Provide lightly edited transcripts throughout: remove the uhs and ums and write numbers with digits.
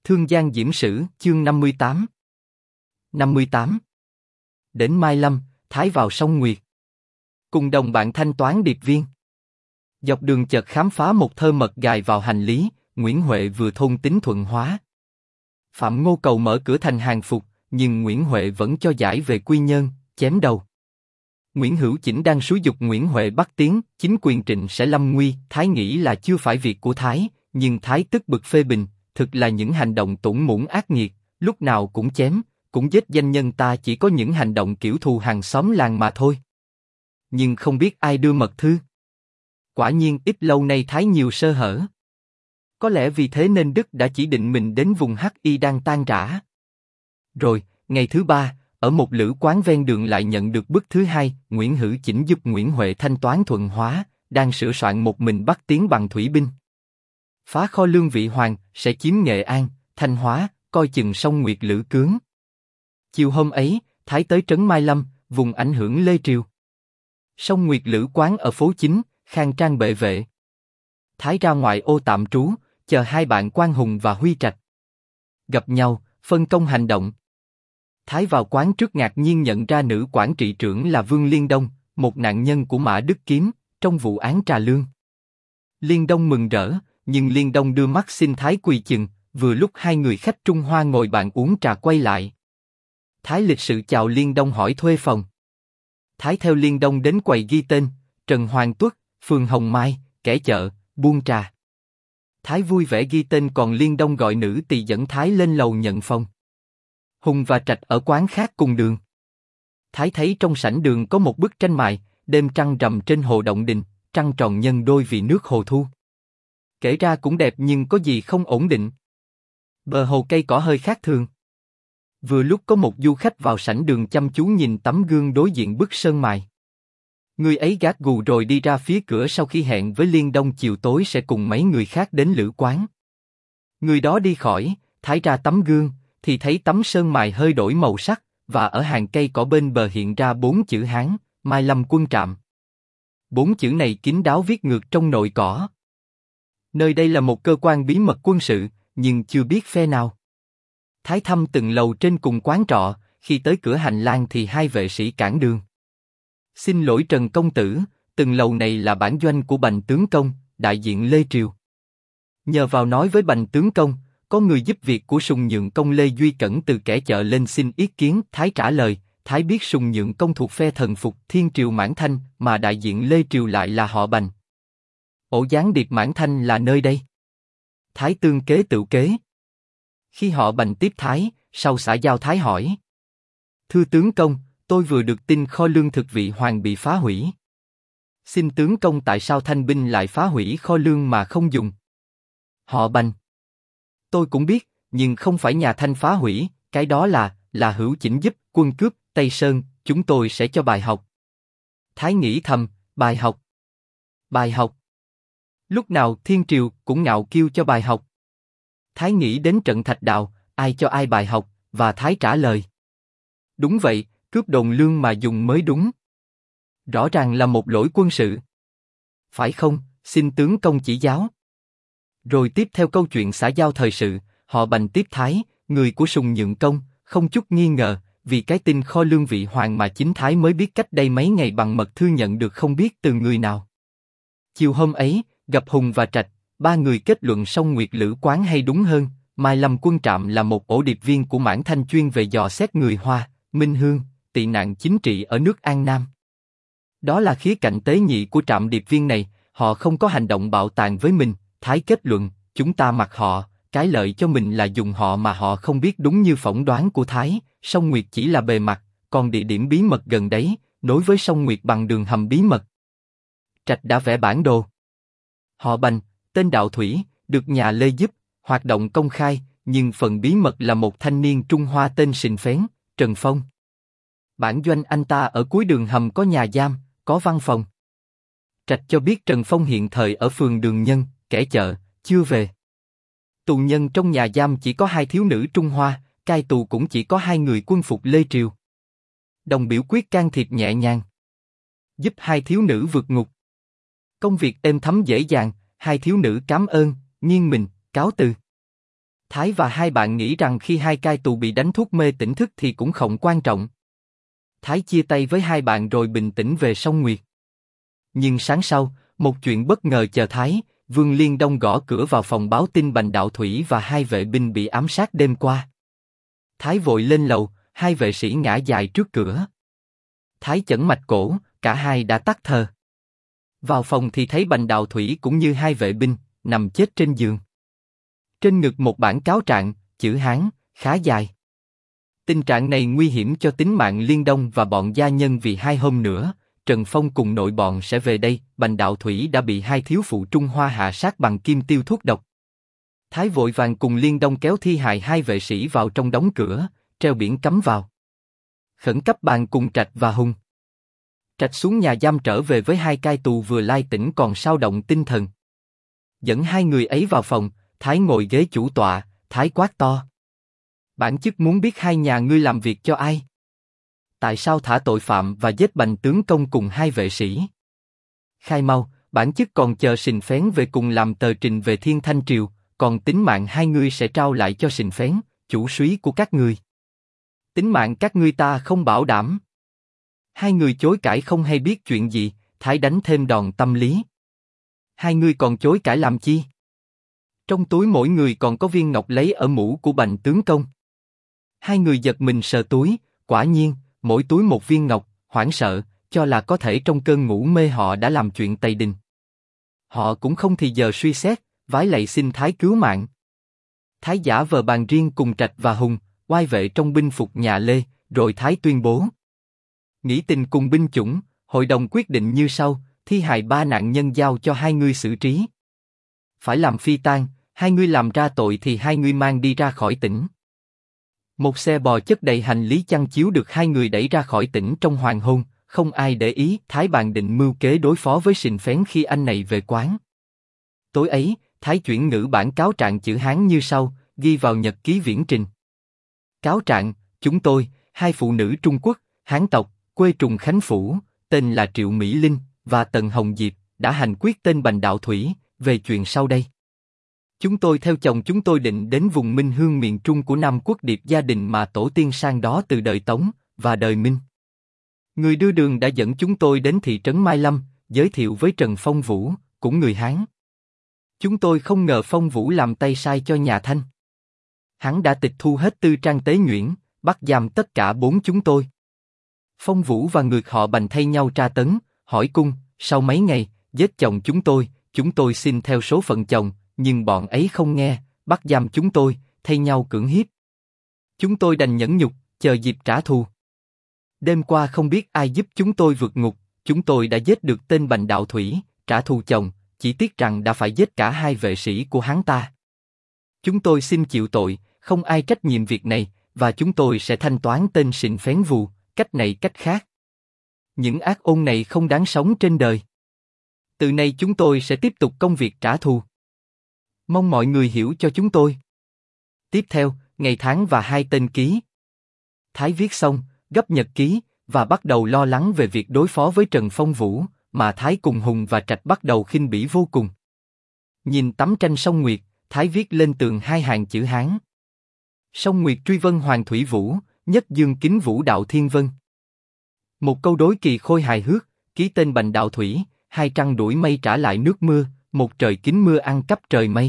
Thương Giang Diễm Sử, chương 58. 58. Đến Mai Lâm, Thái vào sông Nguyệt. Cùng đồng bạn thanh toán điệp viên. Dọc đường chợt khám phá một thơ mật gài vào hành lý, Nguyễn Huệ vừa thôn tính thuận hóa. Phạm Ngô cầu mở cửa thành hàng phục, nhưng Nguyễn Huệ vẫn cho giải về Quy Nhơn, chém đầu. Nguyễn Hữu Chỉnh đang xúi giục Nguyễn Huệ bắt tiến, chính quyền Trịnh sẽ lâm nguy. Thái nghĩ là chưa phải việc của Thái, nhưng Thái tức bực phê bình, thực là những hành động tủn mủn ác nghiệt, lúc nào cũng chém, cũng giết danh nhân ta chỉ có những hành động kiểu thù hàng xóm làng mà thôi. Nhưng không biết ai đưa mật thư. Quả nhiên ít lâu nay Thái nhiều sơ hở. Có lẽ vì thế nên Đức đã chỉ định mình đến vùng Hắc Y đang tan rã. Rồi, ngày thứ ba, ở một lữ quán ven đường lại nhận được bức thứ hai. Nguyễn Hữu Chỉnh giúp Nguyễn Huệ thanh toán thuận hóa, đang sửa soạn một mình bắt tiến bằng thủy binh. Phá kho lương Vị Hoàng, sẽ chiếm Nghệ An, Thanh Hóa, coi chừng sông Nguyệt Lữ Cướng. Chiều hôm ấy, Thái tới trấn Mai Lâm, vùng ảnh hưởng Lê Triều. Sông Nguyệt Lữ quán ở phố chính, khang trang bệ vệ. Thái ra ngoại ô tạm trú, chờ hai bạn Quang Hùng và Huy Trạch. Gặp nhau, phân công hành động. Thái vào quán trước ngạc nhiên nhận ra nữ quản trị trưởng là Vương Liên Đông, một nạn nhân của Mã Đức Kiếm, trong vụ án Trà Lương. Liên Đông mừng rỡ, nhưng Liên Đông đưa mắt xin Thái quỳ chừng, vừa lúc hai người khách Trung Hoa ngồi bàn uống trà quay lại. Thái lịch sự chào Liên Đông hỏi thuê phòng. Thái theo Liên Đông đến quầy ghi tên, Trần Hoàng Tuất, phường Hồng Mai, kẻ chợ, buôn trà. Thái vui vẻ ghi tên, còn Liên Đông gọi nữ tỳ dẫn Thái lên lầu nhận phòng. Hùng và Trạch ở quán khác cùng đường. Thái thấy trong sảnh đường có một bức tranh mài, đêm trăng rằm trên hồ Động Đình, trăng tròn nhân đôi vì nước hồ thu. Kể ra cũng đẹp nhưng có gì không ổn định. Bờ hồ cây cỏ hơi khác thường. Vừa lúc có một du khách vào sảnh đường chăm chú nhìn tấm gương đối diện bức sơn mài. Người ấy gác gù rồi đi ra phía cửa sau khi hẹn với Liên Đông chiều tối sẽ cùng mấy người khác đến lữ quán. Người đó đi khỏi, Thái ra tấm gương, thì thấy tấm sơn mài hơi đổi màu sắc, và ở hàng cây cỏ bên bờ hiện ra 4 chữ Hán, Mai Lâm quân trạm. 4 chữ này kín đáo viết ngược trong nội cỏ. Nơi đây là một cơ quan bí mật quân sự, nhưng chưa biết phe nào. Thái thăm từng lầu trên cùng quán trọ, khi tới cửa hành lang thì hai vệ sĩ cản đường. Xin lỗi Trần công tử, từng lầu này là bản doanh của Bành tướng công, đại diện Lê Triều. Nhờ vào nói với Bành tướng công, có người giúp việc của Sùng Nhượng công Lê Duy Cẩn từ kẻ chợ lên xin ý kiến. Thái trả lời, Thái biết Sùng Nhượng công thuộc phe thần phục Thiên Triều Mãn Thanh, mà đại diện Lê Triều lại là họ Bành. Ổ gián điệp Mãn Thanh là nơi đây. Thái tương kế tự kế. Khi họ Bành tiếp Thái, sau xã giao Thái hỏi. Thưa tướng công, tôi vừa được tin kho lương thực Vị Hoàng bị phá hủy. Xin tướng công tại sao Thanh binh lại phá hủy kho lương mà không dùng? Họ Bành. Tôi cũng biết, nhưng không phải nhà Thanh phá hủy, cái đó là Hữu Chỉnh giúp quân cướp Tây Sơn, chúng tôi sẽ cho bài học. Thái nghĩ thầm, bài học. Bài học. Lúc nào Thiên Triều cũng ngạo kiêu cho bài học. Thái nghĩ đến trận Thạch Đạo, ai cho ai bài học, và Thái trả lời. Đúng vậy, cướp đồn lương mà dùng mới đúng. Rõ ràng là một lỗi quân sự. Phải không, xin tướng công chỉ giáo. Rồi tiếp theo câu chuyện xã giao thời sự, họ Bành tiếp Thái, người của Sùng Nhượng công, không chút nghi ngờ, vì cái tin kho lương Vị Hoàng mà chính Thái mới biết cách đây mấy ngày bằng mật thư nhận được không biết từ người nào. Chiều hôm ấy, gặp Hùng và Trạch, ba người kết luận sông Nguyệt Lữ quán hay đúng hơn, Mai Lâm quân trạm là một ổ điệp viên của Mãn Thanh chuyên về dò xét người Hoa, Minh Hương, tị nạn chính trị ở nước An Nam. Đó là khía cạnh tế nhị của trạm điệp viên này, họ không có hành động bạo tàn với mình. Thái kết luận, chúng ta mặc họ, cái lợi cho mình là dùng họ mà họ không biết. Đúng như phỏng đoán của Thái, sông Nguyệt chỉ là bề mặt, còn địa điểm bí mật gần đấy, nối với sông Nguyệt bằng đường hầm bí mật. Trạch đã vẽ bản đồ. Họ Bành, tên đạo thủy, được nhà Lê giúp, hoạt động công khai, nhưng phần bí mật là một thanh niên Trung Hoa tên Sình Phén, Trần Phong. Bản doanh anh ta ở cuối đường hầm có nhà giam, có văn phòng. Trạch cho biết Trần Phong hiện thời ở phường Đường Nhân, kẻ chợ, chưa về. Tù nhân trong nhà giam chỉ có 2 thiếu nữ Trung Hoa, cai tù cũng chỉ có 2 người quân phục Lê Triều. Đồng biểu quyết can thiệp nhẹ nhàng, giúp 2 thiếu nữ vượt ngục. Công việc êm thấm dễ dàng, 2 thiếu nữ cảm ơn, nghiêng mình, cáo từ. Thái và hai bạn nghĩ rằng khi hai cai tù bị đánh thuốc mê tỉnh thức thì cũng không quan trọng. Thái chia tay với hai bạn rồi bình tĩnh về sông Nguyệt. Nhưng sáng sau, một chuyện bất ngờ chờ Thái. Vương Liên Đông gõ cửa vào phòng báo tin Bành Đạo Thủy và hai vệ binh bị ám sát đêm qua. Thái vội lên lầu, hai vệ sĩ ngã dài trước cửa. Thái chẩn mạch cổ, cả hai đã tắt thở. Vào phòng thì thấy Bành Đạo Thủy cũng như hai vệ binh, nằm chết trên giường. Trên ngực một bản cáo trạng, chữ Hán, khá dài. Tình trạng này nguy hiểm cho tính mạng Liên Đông và bọn gia nhân vì 2 hôm nữa, Trần Phong cùng nội bọn sẽ về đây. Bành Đạo Thủy đã bị hai thiếu phụ Trung Hoa hạ sát bằng kim tiêu thuốc độc. Thái vội vàng cùng Liên Đông kéo thi hài hai vệ sĩ vào trong đóng cửa, treo biển cấm vào. Khẩn cấp bàn cùng Trạch và Hùng. Trạch xuống nhà giam trở về với hai cai tù vừa lai tỉnh còn sao động tinh thần. Dẫn hai người ấy vào phòng, Thái ngồi ghế chủ tọa, Thái quát to. Bản chức muốn biết hai nhà ngươi làm việc cho ai? Tại sao thả tội phạm và giết Bành tướng công cùng hai vệ sĩ? Khai mau, bản chức còn chờ Sình Phén về cùng làm tờ trình về Thiên Thanh Triều, còn tính mạng hai ngươi sẽ trao lại cho Sình Phén, chủ súy của các ngươi. Tính mạng các ngươi ta không bảo đảm. Hai người chối cãi không hay biết chuyện gì, Thái đánh thêm đòn tâm lý. Hai ngươi còn chối cãi làm chi? Trong túi mỗi người còn có viên ngọc lấy ở mũ của Bành tướng công. Hai người giật mình sờ túi, quả nhiên, mỗi túi một viên ngọc, hoảng sợ, cho là có thể trong cơn ngủ mê họ đã làm chuyện tày đình. Họ cũng không thì giờ suy xét, vái lạy xin Thái cứu mạng. Thái giả vờ bàn riêng cùng Trạch và Hùng, oai vệ trong binh phục nhà Lê, rồi Thái tuyên bố. Nghĩ tình cùng binh chủng, hội đồng quyết định như sau, thi hài 3 nạn nhân giao cho hai ngươi xử trí. Phải làm phi tang, hai ngươi làm ra tội thì hai ngươi mang đi ra khỏi tỉnh. Một xe bò chất đầy hành lý chăn chiếu được hai người đẩy ra khỏi tỉnh trong hoàng hôn, không ai để ý. Thái bàn định mưu kế đối phó với Sình Phén khi anh này về quán. Tối ấy, Thái chuyển ngữ bản cáo trạng chữ Hán như sau, ghi vào nhật ký viễn trình. Cáo trạng, chúng tôi, hai phụ nữ Trung Quốc, Hán tộc, quê Trùng Khánh Phủ, tên là Triệu Mỹ Linh và Tần Hồng Diệp, đã hành quyết tên Bành Đạo Thủy, về chuyện sau đây. Chúng tôi theo chồng chúng tôi định đến vùng Minh Hương miền Trung của Nam Quốc Điệp gia đình mà tổ tiên sang đó từ đời Tống và đời Minh. Người đưa đường đã dẫn chúng tôi đến thị trấn Mai Lâm, giới thiệu với Trần Phong Vũ, cũng người Hán. Chúng tôi không ngờ Phong Vũ làm tay sai cho nhà Thanh. Hắn đã tịch thu hết tư trang tế nhuyễn, bắt giam tất cả 4 chúng tôi. Phong Vũ và người họ Bành thay nhau tra tấn, hỏi cung, sau mấy ngày, giết chồng chúng tôi xin theo số phận chồng, nhưng bọn ấy không nghe, bắt giam chúng tôi, thay nhau cưỡng hiếp. Chúng tôi đành nhẫn nhục, chờ dịp trả thù. Đêm qua không biết ai giúp chúng tôi vượt ngục, chúng tôi đã giết được tên Bành Đạo Thủy, trả thù chồng, chỉ tiếc rằng đã phải giết cả hai vệ sĩ của hắn ta. Chúng tôi xin chịu tội, không ai trách nhiệm việc này, và chúng tôi sẽ thanh toán tên Sình Phén Vù, cách này cách khác. Những ác ôn này không đáng sống trên đời. Từ nay chúng tôi sẽ tiếp tục công việc trả thù. Mong mọi người hiểu cho chúng tôi. Tiếp theo, ngày tháng và 2 tên ký. Thái viết xong, gấp nhật ký, và bắt đầu lo lắng về việc đối phó với Trần Phong Vũ, mà Thái cùng Hùng và Trạch bắt đầu khinh bỉ vô cùng. Nhìn tấm tranh sông Nguyệt, Thái viết lên tường 2 hàng chữ Hán. Sông Nguyệt truy vân Hoàng Thủy Vũ, nhất dương kính vũ đạo thiên vân. Một câu đối kỳ khôi hài hước, ký tên Bành Đạo Thủy, 2 trăng đuổi mây trả lại nước mưa, một trời kính mưa ăn cắp trời mây.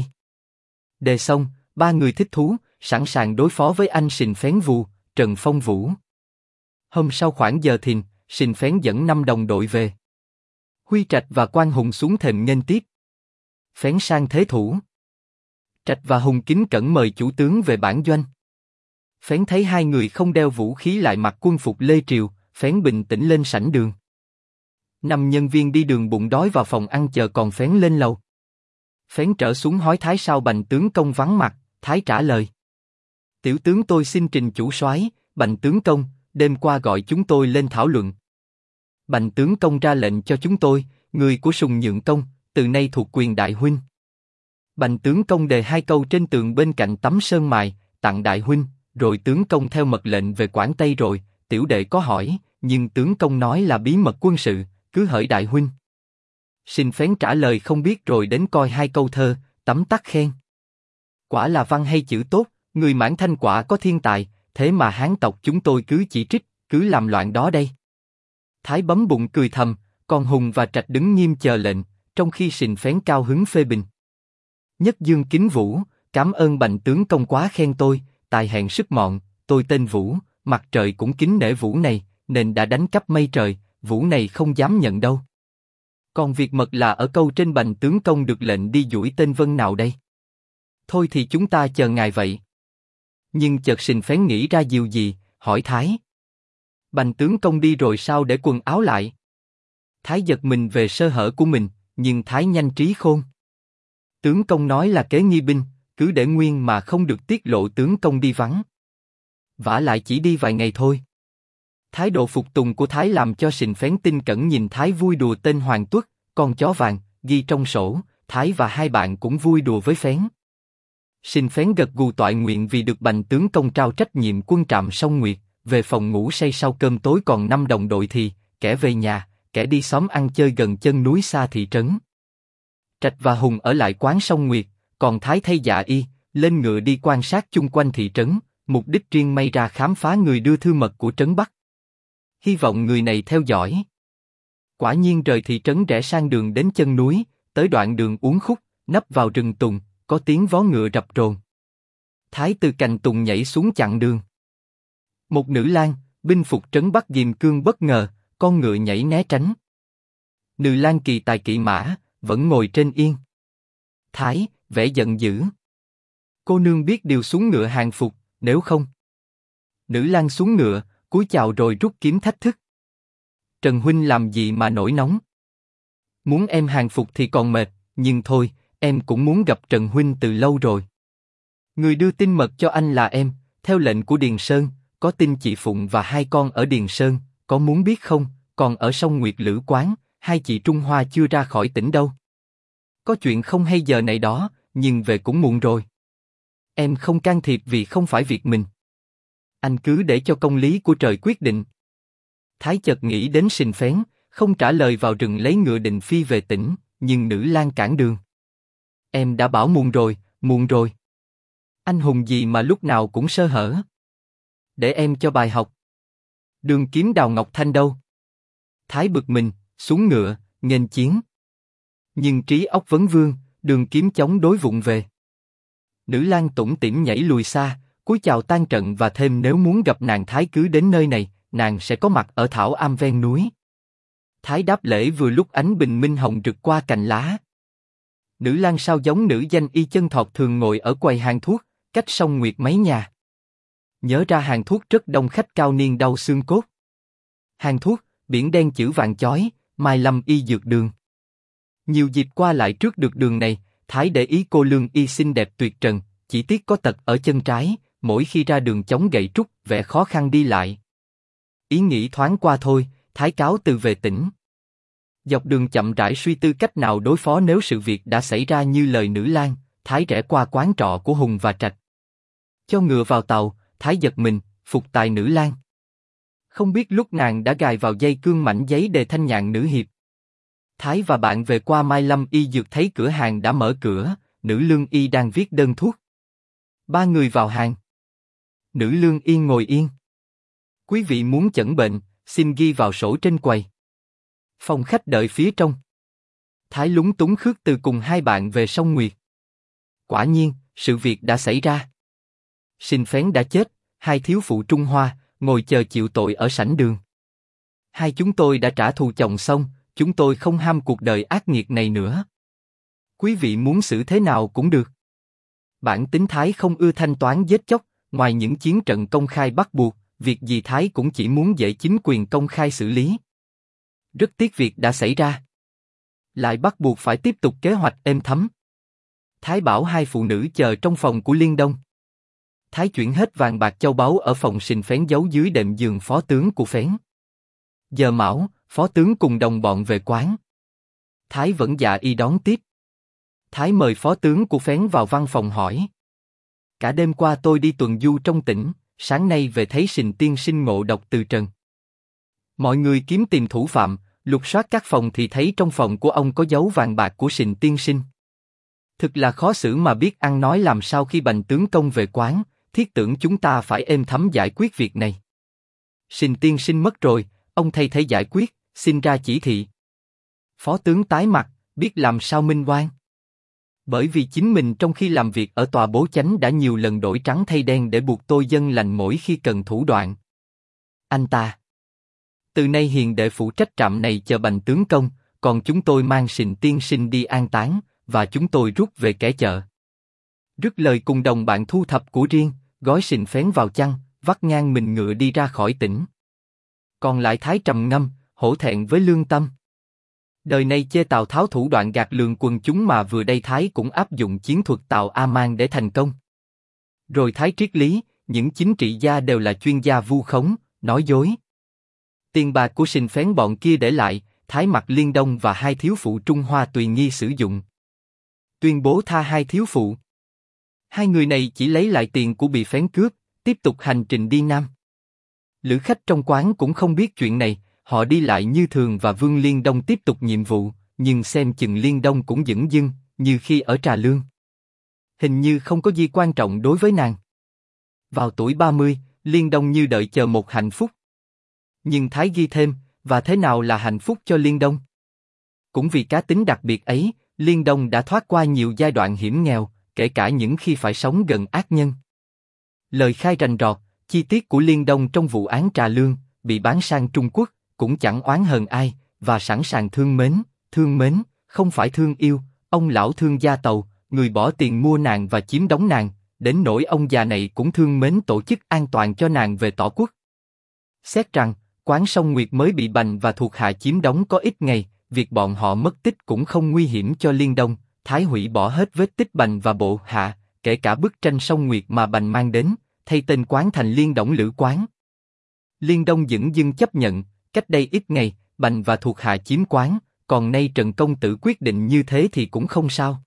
Đề xong, 3 người thích thú, sẵn sàng đối phó với anh Sình Phén Vù, Trần Phong Vũ. Hôm sau khoảng giờ thìn, Sình Phén dẫn 5 đồng đội về. Huy Trạch và Quang Hùng xuống thềm nghênh tiếp. Phén sang thế thủ. Trạch và Hùng kính cẩn mời chủ tướng về bản doanh. Phén thấy 2 người không đeo vũ khí lại mặc quân phục Lê Triều, Phén bình tĩnh lên sảnh đường. 5 nhân viên đi đường bụng đói vào phòng ăn chờ còn Phén lên lầu. Phén trở xuống hỏi Thái sao Bành tướng công vắng mặt, Thái trả lời. Tiểu tướng tôi xin trình chủ soái, Bành tướng công, đêm qua gọi chúng tôi lên thảo luận. Bành tướng công ra lệnh cho chúng tôi, người của Sùng Nhượng Công, từ nay thuộc quyền đại huynh. Bành tướng công đề 2 câu trên tường bên cạnh tấm sơn mài, tặng đại huynh, rồi tướng công theo mật lệnh về Quảng Tây rồi. Tiểu đệ có hỏi, nhưng tướng công nói là bí mật quân sự, cứ hỡi đại huynh. Sình Phén trả lời không biết rồi đến coi 2 câu thơ, tấm tắc khen. Quả là văn hay chữ tốt, người Mãn Thanh quả có thiên tài, thế mà Hán tộc chúng tôi cứ chỉ trích, cứ làm loạn đó đây. Thái bấm bụng cười thầm, còn Hùng và Trạch đứng nghiêm chờ lệnh, trong khi Sình Phén cao hứng phê bình. Nhất Dương kính Vũ, cảm ơn Bành tướng công quá khen tôi, tài hèn sức mọn, tôi tên Vũ, mặt trời cũng kính nể Vũ này, nên đã đánh cắp mây trời, Vũ này không dám nhận đâu. Còn việc mật là ở câu trên Bành tướng công được lệnh đi duỗi tên Vân nào đây? Thôi thì chúng ta chờ ngài vậy. Nhưng chợt Sình Phén nghĩ ra điều gì, hỏi Thái. Bành tướng công đi rồi sao để quần áo lại? Thái giật mình về sơ hở của mình, nhưng Thái nhanh trí khôn. Tướng công nói là kế nghi binh, cứ để nguyên mà không được tiết lộ tướng công đi vắng. Vả lại chỉ đi vài ngày thôi. Thái độ phục tùng của Thái làm cho Sình Phén tin cẩn nhìn Thái vui đùa tên Hoàng Tuất, con chó vàng, ghi trong sổ, Thái và hai bạn cũng vui đùa với Phén. Sình Phén gật gù toại nguyện vì được Bành tướng công trao trách nhiệm quân trạm sông Nguyệt, về phòng ngủ say sau cơm tối còn 5 đồng đội thì, kẻ về nhà, kẻ đi xóm ăn chơi gần chân núi xa thị trấn. Trạch và Hùng ở lại quán sông Nguyệt, còn Thái thay dạ y, lên ngựa đi quan sát chung quanh thị trấn, mục đích riêng may ra khám phá người đưa thư mật của trấn Bắc. Hy vọng người này theo dõi. Quả nhiên rời thị trấn rẽ sang đường đến chân núi, tới đoạn đường uốn khúc, nấp vào rừng tùng, có tiếng vó ngựa rập rồn. Thái từ cành tùng nhảy xuống chặn đường. Một nữ lang, binh phục trấn Bắc Diềm Cương bất ngờ, con ngựa nhảy né tránh. Nữ lang kỳ tài kỵ mã, vẫn ngồi trên yên. Thái, vẻ giận dữ. Cô nương biết điều xuống ngựa hàng phục, nếu không. Nữ lang xuống ngựa, cúi chào rồi rút kiếm thách thức. Trần huynh làm gì mà nổi nóng? Muốn em hàng phục thì còn mệt, nhưng thôi, em cũng muốn gặp Trần huynh từ lâu rồi. Người đưa tin mật cho anh là em, theo lệnh của Điền Sơn, có tin chị Phụng và hai con ở Điền Sơn, có muốn biết không? Còn ở sông Nguyệt Lữ Quán, hai chị Trung Hoa chưa ra khỏi tỉnh đâu. Có chuyện không hay giờ này đó, nhưng về cũng muộn rồi. Em không can thiệp vì không phải việc mình. Anh cứ để cho công lý của trời quyết định. Thái chợt nghĩ đến Sình Phén, không trả lời vào rừng lấy ngựa định phi về tỉnh, nhưng nữ lang cản đường. Em đã bảo muộn rồi, muộn rồi. Anh hùng gì mà lúc nào cũng sơ hở. Để em cho bài học. Đường kiếm Đào Ngọc Thanh đâu? Thái bực mình, xuống ngựa, nghênh chiến. Nhưng trí óc vấn vương, đường kiếm chống đối vụng về. Nữ lang tủm tỉm nhảy lùi xa, cúi chào tan trận và thêm nếu muốn gặp nàng Thái cứ đến nơi này, nàng sẽ có mặt ở thảo am ven núi. Thái đáp lễ vừa lúc ánh bình minh hồng rực qua cành lá. Nữ lang sao giống nữ danh y chân thọt thường ngồi ở quầy hàng thuốc, cách sông Nguyệt mấy nhà. Nhớ ra hàng thuốc rất đông khách cao niên đau xương cốt. Hàng thuốc, biển đen chữ vàng chói, Mai Lâm y dược đường. Nhiều dịp qua lại trước được đường này, Thái để ý cô lương y xinh đẹp tuyệt trần, chỉ tiếc có tật ở chân trái, mỗi khi ra đường chống gậy trúc, vẻ khó khăn đi lại. Ý nghĩ thoáng qua thôi, Thái cáo từ về tỉnh. Dọc đường chậm rãi suy tư cách nào đối phó nếu sự việc đã xảy ra như lời nữ lang, Thái rẽ qua quán trọ của Hùng và Trạch. Cho ngựa vào tàu, Thái giật mình, phục tài nữ lang. Không biết lúc nàng đã gài vào dây cương mảnh giấy đề thanh nhạn nữ hiệp. Thái và bạn về qua Mai Lâm y dược thấy cửa hàng đã mở cửa, nữ lương y đang viết đơn thuốc. Ba người vào hàng. Nữ lương y ngồi yên. Quý vị muốn chẩn bệnh, xin ghi vào sổ trên quầy. Phòng khách đợi phía trong. Thái lúng túng khước từ cùng hai bạn về sông Nguyệt. Quả nhiên, sự việc đã xảy ra. Sình Phén đã chết, hai thiếu phụ Trung Hoa ngồi chờ chịu tội ở sảnh đường. Hai chúng tôi đã trả thù chồng xong, chúng tôi không ham cuộc đời ác nghiệt này nữa. Quý vị muốn xử thế nào cũng được. Bản tính Thái không ưa thanh toán giết chóc, ngoài những chiến trận công khai bắt buộc, việc gì Thái cũng chỉ muốn dễ chính quyền công khai xử lý. Rất tiếc việc đã xảy ra. Lại bắt buộc phải tiếp tục kế hoạch êm thấm. Thái bảo hai phụ nữ chờ trong phòng của Liên Đông. Thái chuyển hết vàng bạc châu báu ở phòng Sình Phén giấu dưới đệm giường phó tướng của Phén. Giờ mão, phó tướng cùng đồng bọn về quán. Thái vẫn dạ y đón tiếp. Thái mời phó tướng của Phén vào văn phòng hỏi. Cả đêm qua tôi đi tuần du trong tỉnh, sáng nay về thấy Sình tiên sinh ngộ độc từ trần. Mọi người kiếm tìm thủ phạm, lục soát các phòng thì thấy trong phòng của ông có dấu vàng bạc của Sình tiên sinh. Thực là khó xử mà biết ăn nói làm sao khi Bành tướng công về quán, thiết tưởng chúng ta phải êm thấm giải quyết việc này. Sình tiên sinh mất rồi, ông thay thế giải quyết, xin ra chỉ thị. Phó tướng tái mặt, biết làm sao minh oan. Bởi vì chính mình trong khi làm việc ở tòa bố chánh đã nhiều lần đổi trắng thay đen để buộc tôi dân lành mỗi khi cần thủ đoạn. Anh ta. Từ nay hiền đệ phụ trách trạm này chờ Bành tướng công, còn chúng tôi mang Sình tiên sinh đi an táng, và chúng tôi rút về kẻ chợ. Rứt lời cùng đồng bạn thu thập của riêng, gói sình phén vào chăn, vắt ngang mình ngựa đi ra khỏi tỉnh. Còn lại Thái trầm ngâm, hổ thẹn với lương tâm. Đời này chê Tào Tháo thủ đoạn gạt lường quần chúng mà vừa đây Thái cũng áp dụng chiến thuật Tào A Mang để thành công. Rồi Thái triết lý, những chính trị gia đều là chuyên gia vu khống, nói dối. Tiền bạc của sình phén bọn kia để lại, Thái mặc Liên Đông và hai thiếu phụ Trung Hoa tùy nghi sử dụng. Tuyên bố tha hai thiếu phụ. Hai người này chỉ lấy lại tiền của bị phén cướp, tiếp tục hành trình đi Nam. Lữ khách trong quán cũng không biết chuyện này, họ đi lại như thường và Vương Liên Đông tiếp tục nhiệm vụ, nhưng xem chừng Liên Đông cũng dửng dưng, như khi ở Trà Lương. Hình như không có gì quan trọng đối với nàng. Vào tuổi 30, Liên Đông như đợi chờ một hạnh phúc. Nhưng Thái ghi thêm, và thế nào là hạnh phúc cho Liên Đông? Cũng vì cá tính đặc biệt ấy, Liên Đông đã thoát qua nhiều giai đoạn hiểm nghèo, kể cả những khi phải sống gần ác nhân. Lời khai rành rọt, chi tiết của Liên Đông trong vụ án Trà Lương, bị bán sang Trung Quốc, cũng chẳng oán hờn ai, và sẵn sàng thương mến, không phải thương yêu, ông lão thương gia Tàu, người bỏ tiền mua nàng và chiếm đóng nàng, đến nỗi ông già này cũng thương mến tổ chức an toàn cho nàng về tỏ quốc. Xét rằng, quán Sông Nguyệt mới bị Bành và thuộc hạ chiếm đóng có ít ngày, việc bọn họ mất tích cũng không nguy hiểm cho Liên Đông. Thái hủy bỏ hết vết tích Bành và bộ hạ, kể cả bức tranh Sông Nguyệt mà Bành mang đến, thay tên quán thành Liên Đổng Lữ quán. Liên Đông dửng dưng chấp nhận, cách đây ít ngày, Bành và thuộc hạ chiếm quán, còn nay Trần công tử quyết định như thế thì cũng không sao.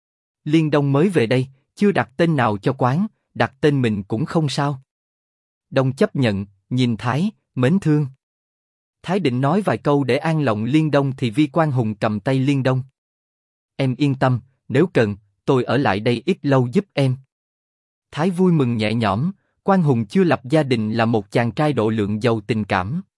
Liên Đông mới về đây, chưa đặt tên nào cho quán, đặt tên mình cũng không sao. Đông chấp nhận, nhìn Thái, mến thương. Thái định nói vài câu để an lòng Liên Đông thì Vi Quang Hùng cầm tay Liên Đông. Em yên tâm, nếu cần, tôi ở lại đây ít lâu giúp em. Thái vui mừng nhẹ nhõm, Quang Hùng chưa lập gia đình là một chàng trai độ lượng giàu tình cảm.